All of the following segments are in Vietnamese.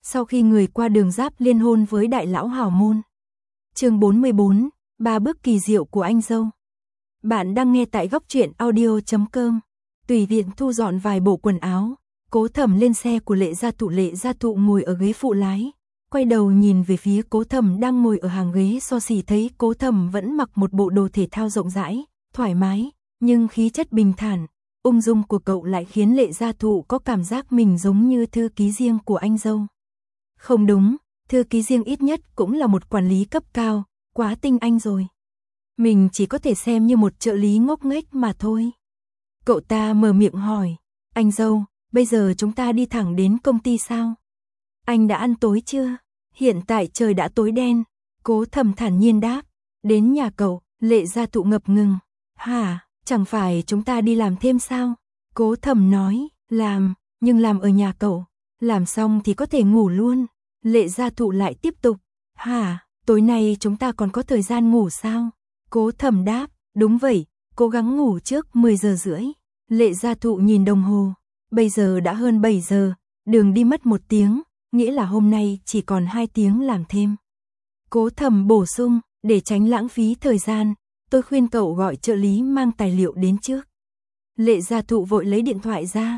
sau khi người qua đường Giáp liên hôn với đại lão hào môn. Chương 44, 3 bước kỳ diệu của anh dâu. Bạn đang nghe tại góc truyện audio.com. Tùy tiện thu dọn vài bộ quần áo, Cố Thẩm lên xe của Lệ Gia Thụ ngồi ở ghế phụ lái, quay đầu nhìn về phía Cố Thẩm đang ngồi ở hàng ghế so xì, thấy Cố Thẩm vẫn mặc một bộ đồ thể thao rộng rãi, thoải mái, nhưng khí chất bình thản, ung dung của cậu lại khiến Lệ Gia Thụ có cảm giác mình giống như thư ký riêng của anh dâu. Không đúng, thư ký riêng ít nhất cũng là một quản lý cấp cao, quá tinh anh rồi. Mình chỉ có thể xem như một trợ lý ngốc nghếch mà thôi. Cậu ta mở miệng hỏi, anh dâu, bây giờ chúng ta đi thẳng đến công ty sao? Anh đã ăn tối chưa? Hiện tại trời đã tối đen. Cố Thẩm thản nhiên đáp, đến nhà cậu. Lệ Gia Thụ ngập ngừng. Hả, chẳng phải chúng ta đi làm thêm sao? Cố Thẩm nói, làm, nhưng làm ở nhà cậu. Làm xong thì có thể ngủ luôn. Lệ Gia Thụ lại tiếp tục, hả, tối nay chúng ta còn có thời gian ngủ sao? Cố Thẩm đáp, đúng vậy, cố gắng ngủ trước 10 giờ rưỡi. Lệ Gia Thụ nhìn đồng hồ, bây giờ đã hơn 7 giờ, đường đi mất 1 tiếng, nghĩa là hôm nay chỉ còn 2 tiếng làm thêm. Cố Thẩm bổ sung, để tránh lãng phí thời gian, tôi khuyên cậu gọi trợ lý mang tài liệu đến trước. Lệ Gia Thụ vội lấy điện thoại ra,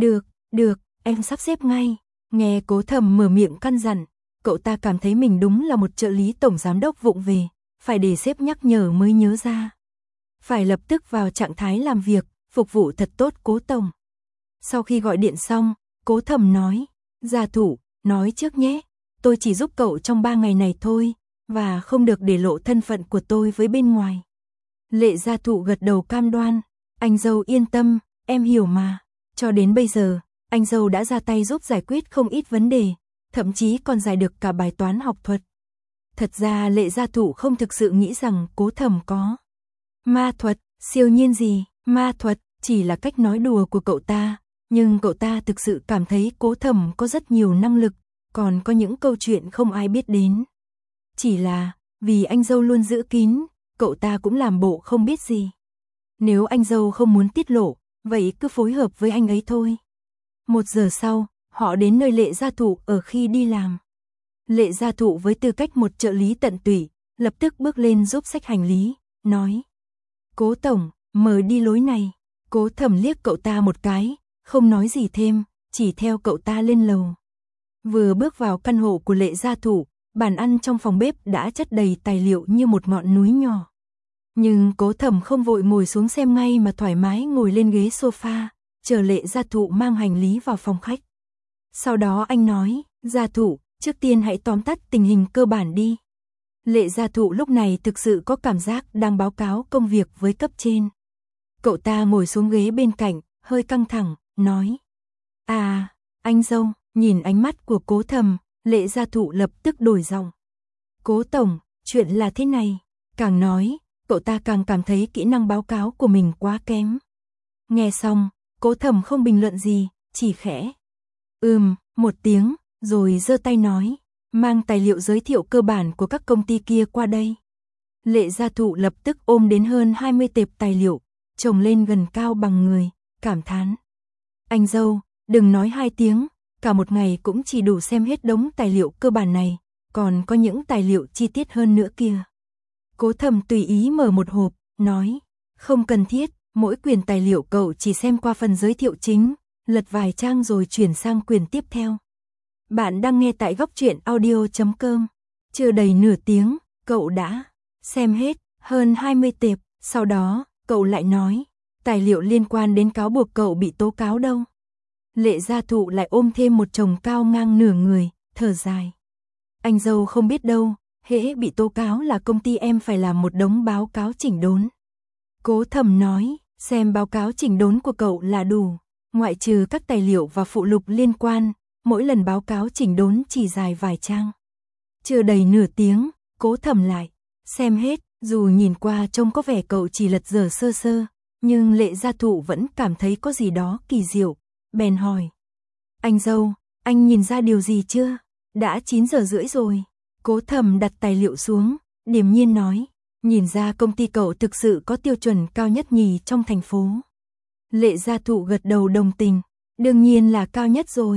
được, em sắp xếp ngay. Nghe Cố Thẩm mở miệng căn dặn, cậu ta cảm thấy mình đúng là một trợ lý tổng giám đốc vụng về, phải để sếp nhắc nhở mới nhớ ra. Phải lập tức vào trạng thái làm việc, phục vụ thật tốt Cố tổng. Sau khi gọi điện xong, Cố Thẩm nói, Gia Thụ, nói trước nhé, tôi chỉ giúp cậu trong 3 ngày này thôi, và không được để lộ thân phận của tôi với bên ngoài. Lệ Gia Thụ gật đầu cam đoan, anh dâu yên tâm, em hiểu mà. Cho đến bây giờ, anh dâu đã ra tay giúp giải quyết không ít vấn đề, thậm chí còn giải được cả bài toán học thuật. Thật ra Lệ Gia Thụ không thực sự nghĩ rằng Cố Thẩm có ma thuật, siêu nhiên gì, ma thuật chỉ là cách nói đùa của cậu ta, nhưng cậu ta thực sự cảm thấy Cố Thẩm có rất nhiều năng lực, còn có những câu chuyện không ai biết đến. Chỉ là, vì anh dâu luôn giữ kín, cậu ta cũng làm bộ không biết gì. Nếu anh dâu không muốn tiết lộ, vậy cứ phối hợp với anh ấy thôi. 1 giờ sau, họ đến nơi Lệ Gia Thụ ở khi đi làm. Lệ Gia Thụ với tư cách một trợ lý tận tụy, lập tức bước lên giúp xách hành lý, nói, Cố tổng, mời đi lối này. Cố Thẩm liếc cậu ta một cái, không nói gì thêm, chỉ theo cậu ta lên lầu. Vừa bước vào căn hộ của Lệ Gia Thụ, bàn ăn trong phòng bếp đã chất đầy tài liệu như một ngọn núi nhỏ. Nhưng Cố Thẩm không vội ngồi xuống xem ngay mà thoải mái ngồi lên ghế sofa, chờ Lệ Gia Thụ mang hành lý vào phòng khách. Sau đó anh nói, Gia Thụ, trước tiên hãy tóm tắt tình hình cơ bản đi. Lệ Gia Thụ lúc này thực sự có cảm giác đang báo cáo công việc với cấp trên. Cậu ta ngồi xuống ghế bên cạnh, hơi căng thẳng, nói, anh dâu. Nhìn ánh mắt của Cố Thẩm, Lệ Gia Thụ lập tức đổi giọng. Cố tổng, chuyện là thế này. Càng nói, cậu ta càng cảm thấy kỹ năng báo cáo của mình quá kém. Nghe xong, Cố Thẩm không bình luận gì, chỉ khẽ một tiếng, rồi giơ tay nói, mang tài liệu giới thiệu cơ bản của các công ty kia qua đây. Lệ Gia Thụ lập tức ôm đến hơn 20 tệp tài liệu, chồng lên gần cao bằng người, cảm thán. Anh dâu, đừng nói 2 tiếng, cả một ngày cũng chỉ đủ xem hết đống tài liệu cơ bản này, còn có những tài liệu chi tiết hơn nữa kia. Cố Thẩm tùy ý mở một hộp, nói, không cần thiết, mỗi quyển tài liệu cậu chỉ xem qua phần giới thiệu chính, lật vài trang rồi chuyển sang quyển tiếp theo. Bạn đang nghe tại góc truyện audio.com. Chưa đầy nửa tiếng, cậu đã xem hết hơn 20 tệp, sau đó, cậu lại nói, tài liệu liên quan đến cáo buộc cậu bị tố cáo đâu. Lệ Gia Thụ lại ôm thêm một chồng cao ngang nửa người, thở dài. Anh dâu không biết đâu, hễ bị tố cáo là công ty em phải làm một đống báo cáo chỉnh đốn. Cố Thẩm nói, xem báo cáo chỉnh đốn của cậu là đủ, ngoại trừ các tài liệu và phụ lục liên quan, mỗi lần báo cáo chỉnh đốn chỉ dài vài trang. Chưa đầy nửa tiếng, Cố Thẩm lại xem hết, dù nhìn qua trông có vẻ cậu chỉ lật dở sơ sơ, nhưng Lệ Gia Thụ vẫn cảm thấy có gì đó kỳ diệu, bèn hỏi. Anh dâu, anh nhìn ra điều gì chưa? Đã 9 giờ rưỡi rồi. Cố Thẩm đặt tài liệu xuống, điềm nhiên nói, nhìn ra công ty cậu thực sự có tiêu chuẩn cao nhất nhì trong thành phố. Lệ Gia Thụ gật đầu đồng tình, đương nhiên là cao nhất rồi.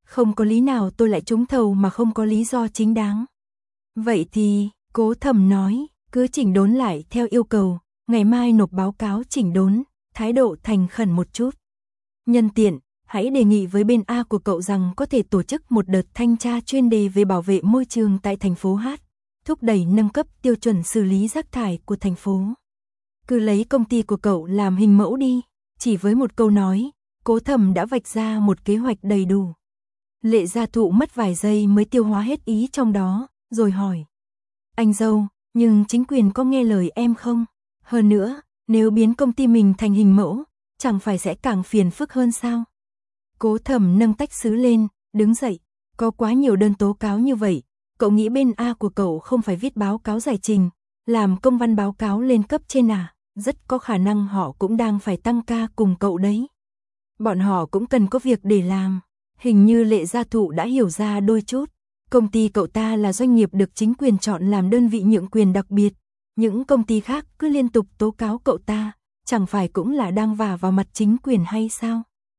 Không có lý nào tôi lại trúng thầu mà không có lý do chính đáng. Vậy thì, Cố Thẩm nói, cứ chỉnh đốn lại theo yêu cầu, ngày mai nộp báo cáo chỉnh đốn, thái độ thành khẩn một chút. Nhân tiện, hãy đề nghị với bên A của cậu rằng có thể tổ chức một đợt thanh tra chuyên đề về bảo vệ môi trường tại thành phố H, thúc đẩy nâng cấp tiêu chuẩn xử lý rác thải của thành phố. Cứ lấy công ty của cậu làm hình mẫu đi. Chỉ với một câu nói, Cố Thẩm đã vạch ra một kế hoạch đầy đủ. Lệ Gia Thụ mất vài giây mới tiêu hóa hết ý trong đó, rồi hỏi. Anh dâu, nhưng chính quyền có nghe lời em không? Hơn nữa, nếu biến công ty mình thành hình mẫu, chẳng phải sẽ càng phiền phức hơn sao? Cố Thẩm nâng tách sứ lên, đứng dậy. Có quá nhiều đơn tố cáo như vậy, cậu nghĩ bên A của cậu không phải viết báo cáo giải trình, làm công văn báo cáo lên cấp trên à? Rất có khả năng họ cũng đang phải tăng ca cùng cậu đấy. Bọn họ cũng cần có việc để làm. Hình như Lệ Gia Thụ đã hiểu ra đôi chút. Công ty cậu ta là doanh nghiệp được chính quyền chọn làm đơn vị nhượng quyền đặc biệt. Những công ty khác cứ liên tục tố cáo cậu ta, chẳng phải cũng là đang vả vào mặt chính quyền hay sao?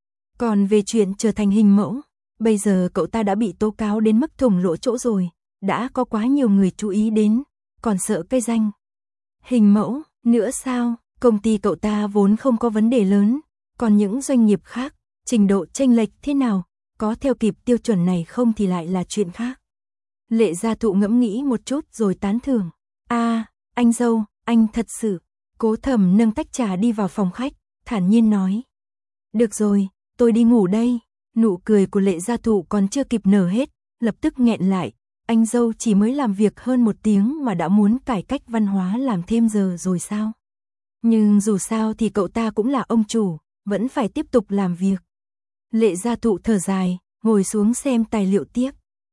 Còn về chuyện trở thành hình mẫu, bây giờ cậu ta đã bị tố cáo đến mức thủng lỗ chỗ rồi, đã có quá nhiều người chú ý đến, còn sợ cái danh hình mẫu nữa sao? Công ty cậu ta vốn không có vấn đề lớn, còn những doanh nghiệp khác, trình độ chênh lệch thế nào, có theo kịp tiêu chuẩn này không thì lại là chuyện khác. Lệ Gia Thụ ngẫm nghĩ một chút rồi tán thưởng. Anh dâu, anh thật sự. Cố Thẩm nâng tách trà đi vào phòng khách, thản nhiên nói. Được rồi, tôi đi ngủ đây. Nụ cười của Lệ Gia Thụ còn chưa kịp nở hết, lập tức nghẹn lại. Anh dâu chỉ mới làm việc hơn 1 tiếng mà đã muốn cải cách văn hóa làm thêm giờ rồi sao? Nhưng dù sao thì cậu ta cũng là ông chủ, vẫn phải tiếp tục làm việc. Lệ Gia Thụ thở dài, ngồi xuống xem tài liệu tiếp.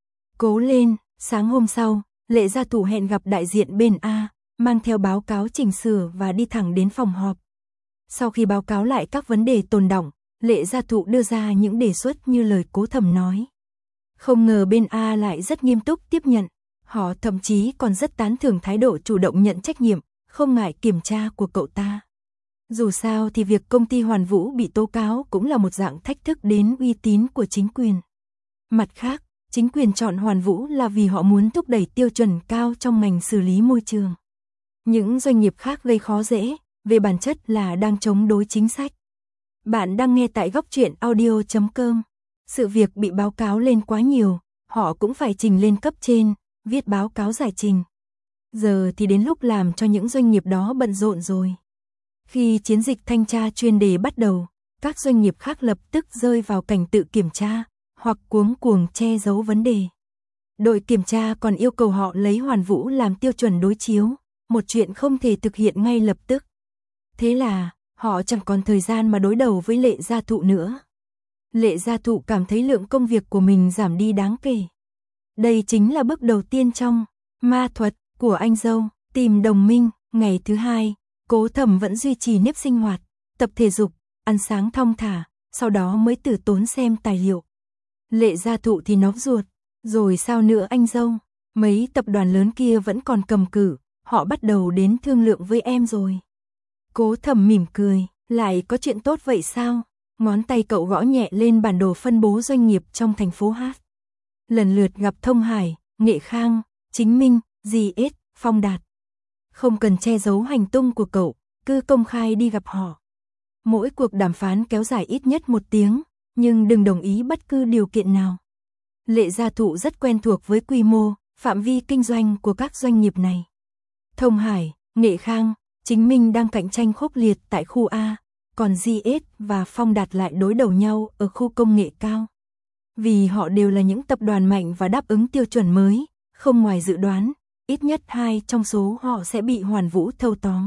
Cố lên, sáng hôm sau, Lệ Gia Thụ hẹn gặp đại diện bên A, mang theo báo cáo chỉnh sửa và đi thẳng đến phòng họp. Sau khi báo cáo lại các vấn đề tồn đọng, Lệ Gia Thụ đưa ra những đề xuất như lời Cố Thẩm nói. Không ngờ bên A lại rất nghiêm túc tiếp nhận, họ thậm chí còn rất tán thưởng thái độ chủ động nhận trách nhiệm, không ngại kiểm tra của cậu ta. Dù sao thì việc công ty Hoàn Vũ bị tố cáo cũng là một dạng thách thức đến uy tín của chính quyền. Mặt khác, chính quyền chọn Hoàn Vũ là vì họ muốn thúc đẩy tiêu chuẩn cao trong ngành xử lý môi trường. Những doanh nghiệp khác gây khó dễ, về bản chất là đang chống đối chính sách. Bạn đang nghe tại góc truyện audio.com. Sự việc bị báo cáo lên quá nhiều, họ cũng phải trình lên cấp trên, viết báo cáo giải trình. Giờ thì đến lúc làm cho những doanh nghiệp đó bận rộn rồi. Khi chiến dịch thanh tra chuyên đề bắt đầu, các doanh nghiệp khác lập tức rơi vào cảnh tự kiểm tra, hoặc cuống cuồng che giấu vấn đề. Đội kiểm tra còn yêu cầu họ lấy Hoàn Vũ làm tiêu chuẩn đối chiếu, một chuyện không thể thực hiện ngay lập tức. Thế là, họ chẳng còn thời gian mà đối đầu với Lệ Gia Thụ nữa. Lệ Gia Thụ cảm thấy lượng công việc của mình giảm đi đáng kể. Đây chính là bước đầu tiên trong ma thuật của anh dâu, tìm đồng minh. Ngày thứ 2, Cố Thẩm vẫn duy trì nếp sinh hoạt, tập thể dục, ăn sáng thong thả, sau đó mới từ tốn xem tài liệu. Lệ Gia Thụ thì nóg ruột, rồi sao nữa anh dâu? Mấy tập đoàn lớn kia vẫn còn cầm cự, họ bắt đầu đến thương lượng với em rồi. Cố Thẩm mỉm cười, lại có chuyện tốt vậy sao? Ngón tay cậu gõ nhẹ lên bản đồ phân bố doanh nghiệp trong thành phố H. Lần lượt gặp Thông Hải, Nghệ Khang, Chính Minh, GS, Phong Đạt. Không cần che giấu hành tung của cậu, cứ công khai đi gặp họ. Mỗi cuộc đàm phán kéo dài ít nhất 1 tiếng, nhưng đừng đồng ý bất cứ điều kiện nào. Lệ Gia Thụ rất quen thuộc với quy mô, phạm vi kinh doanh của các doanh nghiệp này. Thông Hải, Nghệ Khang, Chính Minh đang cạnh tranh khốc liệt tại khu A, còn GS và Phong Đạt lại đối đầu nhau ở khu công nghệ cao. Vì họ đều là những tập đoàn mạnh và đáp ứng tiêu chuẩn mới, không ngoài dự đoán, ít nhất 2 trong số họ sẽ bị Hoàn Vũ thâu tóm.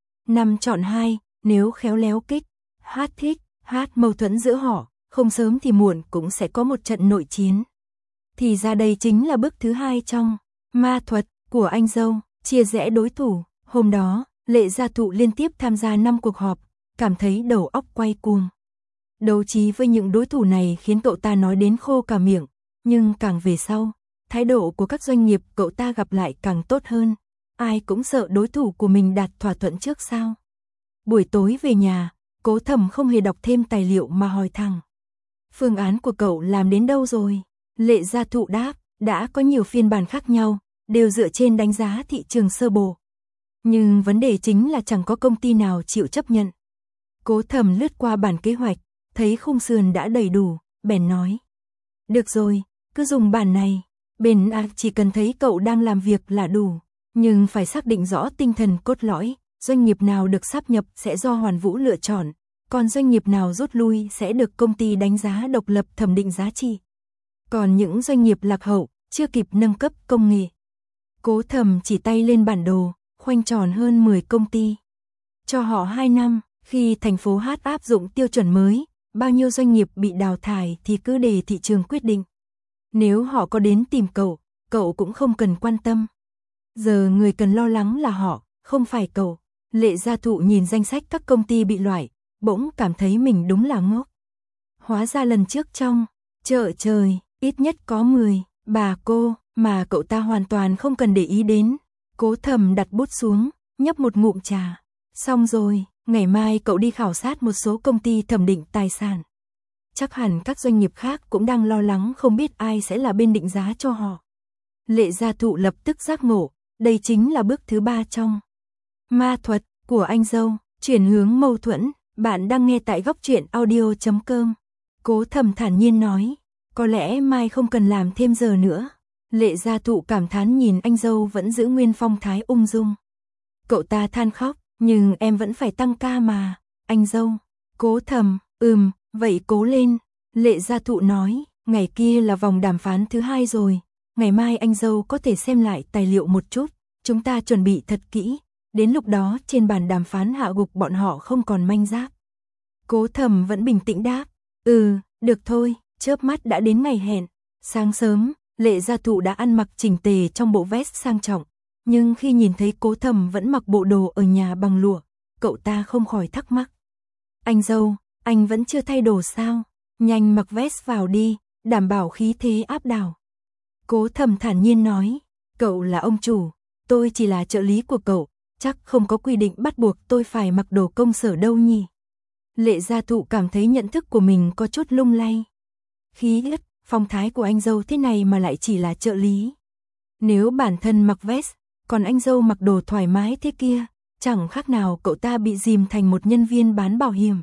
5 chọn 2, nếu khéo léo kích, thích, mâu thuẫn giữa họ, không sớm thì muộn cũng sẽ có một trận nội chiến. Thì ra đây chính là bước thứ 2 trong ma thuật của anh dâu, chia rẽ đối thủ. Hôm đó, Lệ Gia Thụ liên tiếp tham gia 5 cuộc họp, cảm thấy đầu óc quay cuồng. Đấu trí với những đối thủ này khiến cậu ta nói đến khô cả miệng, nhưng càng về sau, thái độ của các doanh nghiệp cậu ta gặp lại càng tốt hơn. Ai cũng sợ đối thủ của mình đạt thỏa thuận trước sao. Buổi tối về nhà, Cố Thẩm không hề đọc thêm tài liệu mà hỏi thẳng. Phương án của cậu làm đến đâu rồi? Lệ Gia Thụ đáp, đã có nhiều phiên bản khác nhau, đều dựa trên đánh giá thị trường sơ bộ. Nhưng vấn đề chính là chẳng có công ty nào chịu chấp nhận. Cố Thầm lướt qua bản kế hoạch, thấy khung sườn đã đầy đủ, bèn nói. Được rồi, cứ dùng bản này. Bên chỉ cần thấy cậu đang làm việc là đủ. Nhưng phải xác định rõ tinh thần cốt lõi, doanh nghiệp nào được sáp nhập sẽ do Hoàn Vũ lựa chọn, còn doanh nghiệp nào rút lui sẽ được công ty đánh giá độc lập thẩm định giá trị. Còn những doanh nghiệp lạc hậu, chưa kịp nâng cấp công nghệ. Cố Thầm chỉ tay lên bản đồ, khoanh tròn hơn 10 công ty. Cho họ 2 năm, khi thành phố Hát áp dụng tiêu chuẩn mới, bao nhiêu doanh nghiệp bị đào thải thì cứ để thị trường quyết định. Nếu họ có đến tìm cậu, cậu cũng không cần quan tâm. Giờ người cần lo lắng là họ, không phải cậu. Lệ Gia Thụ nhìn danh sách các công ty bị loại, bỗng cảm thấy mình đúng là ngốc. Hóa ra lần trước trong chợ trời, ít nhất có 10 bà cô mà cậu ta hoàn toàn không cần để ý đến. Cố Thầm đặt bút xuống, nhấp một ngụm trà. Xong rồi, ngày mai cậu đi khảo sát một số công ty thẩm định tài sản. Chắc hẳn các doanh nghiệp khác cũng đang lo lắng không biết ai sẽ là bên định giá cho họ. Lệ Gia Thụ lập tức giác ngộ, đây chính là bước thứ 3 trong ma thuật của anh dâu, chuyển hướng mâu thuẫn. Bạn đang nghe tại Góc Truyện Audio.com. Cố Thầm thản nhiên nói, có lẽ mai không cần làm thêm giờ nữa. Lệ Gia Thụ cảm thán nhìn anh dâu vẫn giữ nguyên phong thái ung dung. Cậu ta than khóc, nhưng em vẫn phải tăng ca mà, anh dâu. Cố Thầm, vậy cố lên. Lệ Gia Thụ nói, ngày kia là vòng đàm phán thứ 2 rồi. Ngày mai anh dâu có thể xem lại tài liệu một chút, chúng ta chuẩn bị thật kỹ. Đến lúc đó trên bàn đàm phán hạ gục bọn họ không còn manh giáp. Cố Thầm vẫn bình tĩnh đáp, được thôi, chớp mắt đã đến ngày hẹn. Sáng sớm, Lệ Gia Thụ đã ăn mặc chỉnh tề trong bộ vest sang trọng. Nhưng khi nhìn thấy Cố Thầm vẫn mặc bộ đồ ở nhà bằng lụa, cậu ta không khỏi thắc mắc. Anh dâu, anh vẫn chưa thay đồ sao? Nhanh mặc vest vào đi, đảm bảo khí thế áp đảo. Cố Thầm thản nhiên nói, cậu là ông chủ, tôi chỉ là trợ lý của cậu, chắc không có quy định bắt buộc tôi phải mặc đồ công sở đâu nhỉ. Lệ Gia Thụ cảm thấy nhận thức của mình có chút lung lay. Khí ức, phong thái của anh dâu thế này mà lại chỉ là trợ lý. Nếu bản thân mặc vest, còn anh dâu mặc đồ thoải mái thế kia, chẳng khác nào cậu ta bị dìm thành một nhân viên bán bảo hiểm.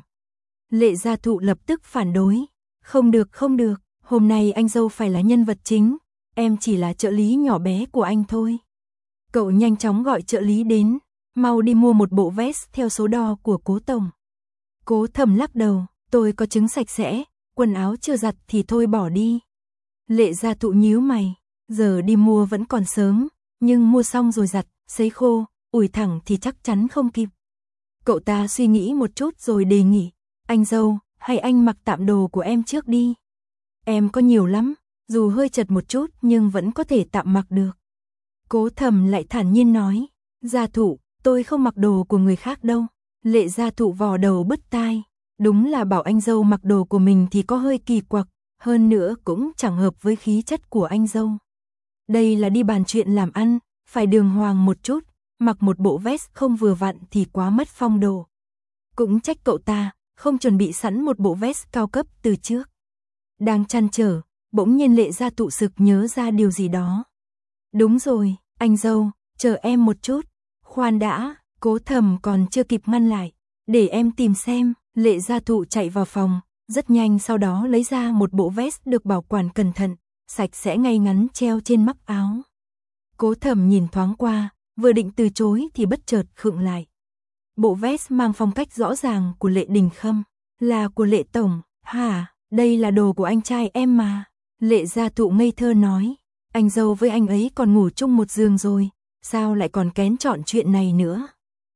Lệ Gia Thụ lập tức phản đối. Không được, hôm nay anh dâu phải là nhân vật chính, em chỉ là trợ lý nhỏ bé của anh thôi. Cậu nhanh chóng gọi trợ lý đến, mau đi mua một bộ vest theo số đo của Cố tổng. Cố Thầm lắc đầu, tôi có trứng sạch sẽ, quần áo chưa giặt thì thôi bỏ đi. Lệ Gia Thụ nhíu mày, giờ đi mua vẫn còn sớm, nhưng mua xong rồi giặt, sấy khô, ủi thẳng thì chắc chắn không kịp. Cậu ta suy nghĩ một chút rồi đề nghị, anh dâu, hay anh mặc tạm đồ của em trước đi. Em có nhiều lắm, dù hơi chật một chút nhưng vẫn có thể tạm mặc được. Cố Thầm lại thản nhiên nói, Gia Thụ, tôi không mặc đồ của người khác đâu. Lệ Gia Thụ vò đầu bứt tai, đúng là bảo anh dâu mặc đồ của mình thì có hơi kỳ quặc, hơn nữa cũng chẳng hợp với khí chất của anh dâu. Đây là đi bàn chuyện làm ăn, phải đường hoàng một chút, mặc một bộ vest không vừa vặn thì quá mất phong độ. Cũng trách cậu ta, không chuẩn bị sẵn một bộ vest cao cấp từ trước. Đang trăn trở, bỗng nhiên Lệ Gia Thụ sực nhớ ra điều gì đó. Đúng rồi, anh dâu, chờ em một chút. Khoan đã, Cố Thầm còn chưa kịp ngăn lại. Để em tìm xem. Lệ Gia Thụ chạy vào phòng, rất nhanh sau đó lấy ra một bộ vest được bảo quản cẩn thận, sạch sẽ ngay ngắn treo trên mắc áo. Cố Thầm nhìn thoáng qua, vừa định từ chối thì bất chợt khựng lại. Bộ vest mang phong cách rõ ràng của Lệ Đình Khâm, là của Lệ tổng. Hả, đây là đồ của anh trai em mà. Lệ Gia Thụ ngây thơ nói, anh dâu với anh ấy còn ngủ chung một giường rồi, sao lại còn kén chọn chuyện này nữa.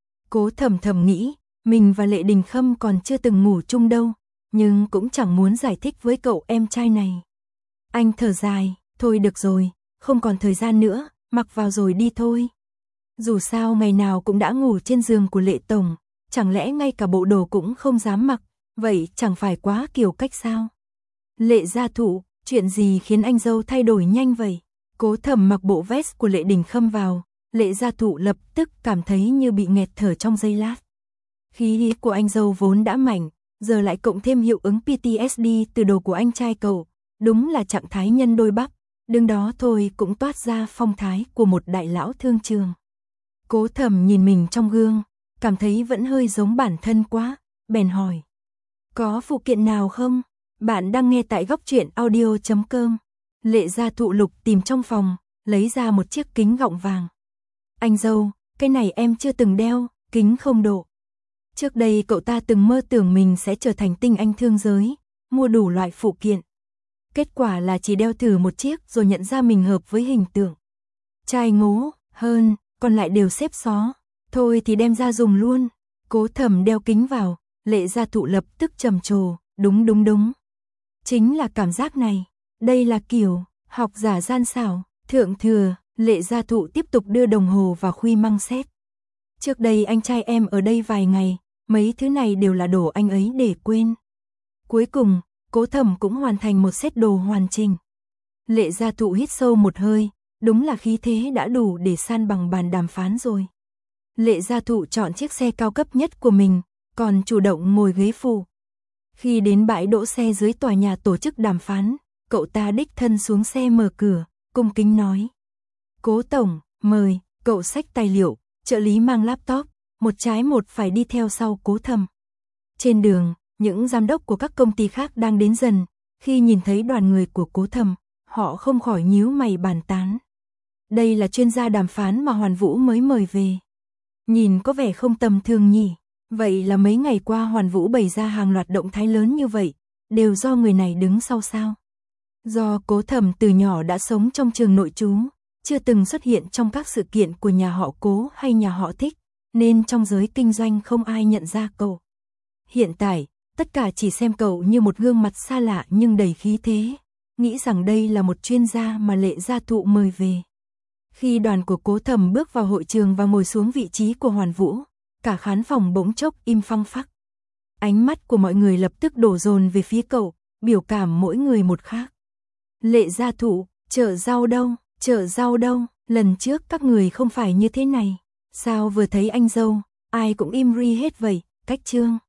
Cố Thầm nghĩ, mình và Lệ Đình Khâm còn chưa từng ngủ chung đâu, nhưng cũng chẳng muốn giải thích với cậu em trai này. Anh thở dài, thôi được rồi, không còn thời gian nữa, mặc vào rồi đi thôi. Dù sao ngày nào cũng đã ngủ trên giường của Lệ tổng, chẳng lẽ ngay cả bộ đồ cũng không dám mặc, vậy chẳng phải quá kiêu cách sao? Lệ Gia Thụ, chuyện gì khiến anh dâu thay đổi nhanh vậy? Cố Thầm mặc bộ vest của Lệ Đình Khâm vào, Lệ Gia Thụ lập tức cảm thấy như bị nghẹt thở trong giây lát. Khí của anh dâu vốn đã mạnh, giờ lại cộng thêm hiệu ứng PTSD từ đồ của anh trai cậu, đúng là trạng thái nhân đôi bắp, đứng đó thôi cũng toát ra phong thái của một đại lão thương trường. Cố Thẩm nhìn mình trong gương, cảm thấy vẫn hơi giống bản thân quá, bèn hỏi. Có phụ kiện nào không? Bạn đang nghe tại góc truyện audio.com. Lệ Gia Thụ lục tìm trong phòng, lấy ra một chiếc kính gọng vàng. Anh dâu, cái này em chưa từng đeo, kính không độ. Trước đây cậu ta từng mơ tưởng mình sẽ trở thành tinh anh thương giới, mua đủ loại phụ kiện. Kết quả là chỉ đeo thử một chiếc rồi nhận ra mình hợp với hình tượng. Trai ngố hơn, còn lại đều xếp xó. Thôi thì đem ra dùng luôn. Cố Thẩm đeo kính vào, Lệ Gia Thụ lập tức trầm trồ, đúng. Chính là cảm giác này, đây là kiểu học giả gian xảo, thượng thừa. Lệ Gia Thụ tiếp tục đưa đồng hồ vào khuy măng xét. Trước đây anh trai em ở đây vài ngày, mấy thứ này đều là đồ anh ấy để quên. Cuối cùng, Cố Thẩm cũng hoàn thành một set đồ hoàn chỉnh. Lệ Gia Thụ hít sâu một hơi, đúng là khí thế đã đủ để san bằng bàn đàm phán rồi. Lệ Gia Thụ chọn chiếc xe cao cấp nhất của mình, còn chủ động ngồi ghế phụ. Khi đến bãi đỗ xe dưới tòa nhà tổ chức đàm phán, cậu ta đích thân xuống xe mở cửa, cung kính nói. Cố tổng, mời, cậu xách tài liệu, trợ lý mang laptop, một trái một phải đi theo sau Cố Thẩm. Trên đường, những giám đốc của các công ty khác đang đến dần, khi nhìn thấy đoàn người của Cố Thẩm, họ không khỏi nhíu mày bàn tán. Đây là chuyên gia đàm phán mà Hoàn Vũ mới mời về. Nhìn có vẻ không tầm thường nhỉ, vậy là mấy ngày qua Hoàn Vũ bày ra hàng loạt động thái lớn như vậy, đều do người này đứng sau sao? Do Cố Thẩm từ nhỏ đã sống trong trường nội trú, chưa từng xuất hiện trong các sự kiện của nhà họ Cố hay nhà họ Thích, nên trong giới kinh doanh không ai nhận ra cậu. Hiện tại, tất cả chỉ xem cậu như một gương mặt xa lạ nhưng đầy khí thế, nghĩ rằng đây là một chuyên gia mà Lệ Gia Thụ mời về. Khi đoàn của Cố Thẩm bước vào hội trường và ngồi xuống vị trí của Hoàn Vũ, cả khán phòng bỗng chốc im phăng phắc. Ánh mắt của mọi người lập tức đổ dồn về phía cậu, biểu cảm mỗi người một khác. Lệ Gia Thụ, chợ rau đâu, lần trước các người không phải như thế này, sao vừa thấy anh dâu, ai cũng im ri hết vậy, cách trương.